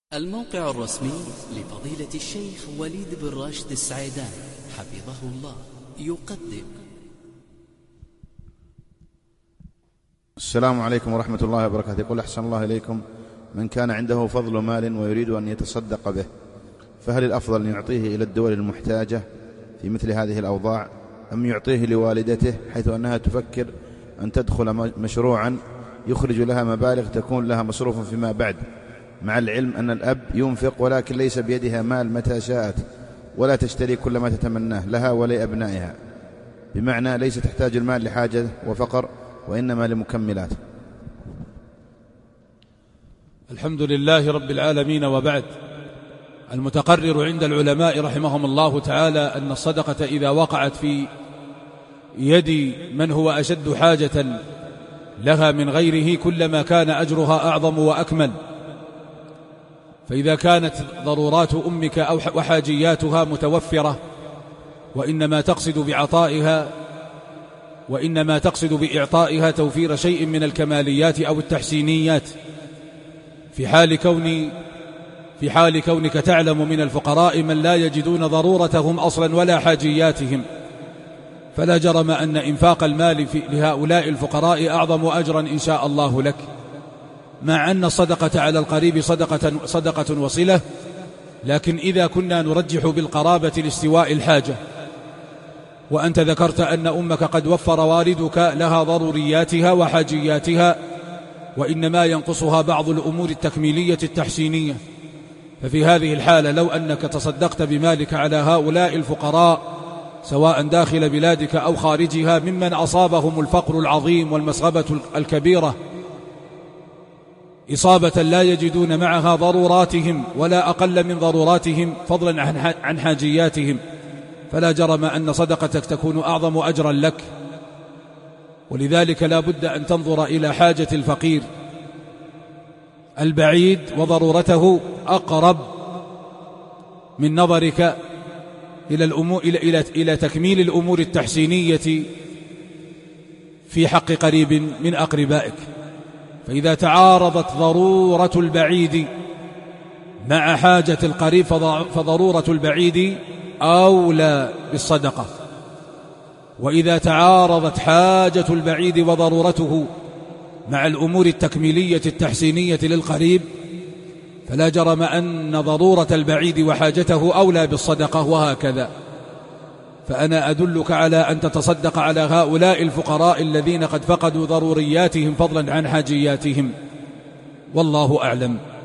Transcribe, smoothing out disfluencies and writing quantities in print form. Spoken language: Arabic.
الموقع الرسمي لفضيلة الشيخ وليد بن راشد السعيدان حفظه الله يقدم. السلام عليكم ورحمة الله وبركاته. يقول أحسن الله إليكم، من كان عنده فضل مال ويريد أن يتصدق به، فهل الأفضل أن يعطيه إلى الدول المحتاجة في مثل هذه الأوضاع، أم يعطيه لوالدته حيث أنها تفكر أن تدخل مشروعا يخرج لها مبالغ تكون لها مصروف فيما بعد، مع العلم أن الأب ينفق ولكن ليس بيدها مال متى شاءت ولا تشتري كل ما تتمناه لها ولأبنائها، بمعنى ليس تحتاج المال لحاجة وفقر وإنما لمكملات. الحمد لله رب العالمين، وبعد. المتقرر عند العلماء رحمهم الله تعالى أن الصدقة إذا وقعت في يد من هو أشد حاجة لها من غيره كلما كان أجرها أعظم وأكمل. فإذا كانت ضرورات أمك أو وحاجياتها متوفرة وإنما تقصد بإعطائها توفير شيء من الكماليات أو التحسينيات، في حال كونك تعلم من الفقراء من لا يجدون ضرورتهم أصلا ولا حاجياتهم، فلا جرم أن إنفاق المال لهؤلاء الفقراء أعظم أجرا إن شاء الله لك، مع أن الصدقة على القريب صدقة وصلة، لكن إذا كنا نرجح بالقرابة لاستواء الحاجة، وأنت ذكرت أن أمك قد وفر والدك لها ضرورياتها وحاجياتها وإنما ينقصها بعض الأمور التكميلية التحسينية، ففي هذه الحالة لو أنك تصدقت بمالك على هؤلاء الفقراء سواء داخل بلادك أو خارجها ممن أصابهم الفقر العظيم والمسغبة الكبيرة إصابة لا يجدون معها ضروراتهم ولا أقل من ضروراتهم فضلا عن حاجياتهم، فلا جرم أن صدقتك تكون أعظم أجرا لك. ولذلك لا بد أن تنظر إلى حاجة الفقير البعيد وضرورته أقرب من نظرك إلى تكميل الأمور التحسينية في حق قريب من أقربائك. فإذا تعارضت ضرورة البعيد مع حاجة القريب فضرورة البعيد أولى بالصدقة، وإذا تعارضت حاجة البعيد وضرورته مع الأمور التكميلية التحسينية للقريب فلا جرم أن ضرورة البعيد وحاجته أولى بالصدقة، وهكذا. فأنا أدلك على أن تتصدق على هؤلاء الفقراء الذين قد فقدوا ضرورياتهم فضلا عن حاجياتهم، والله أعلم.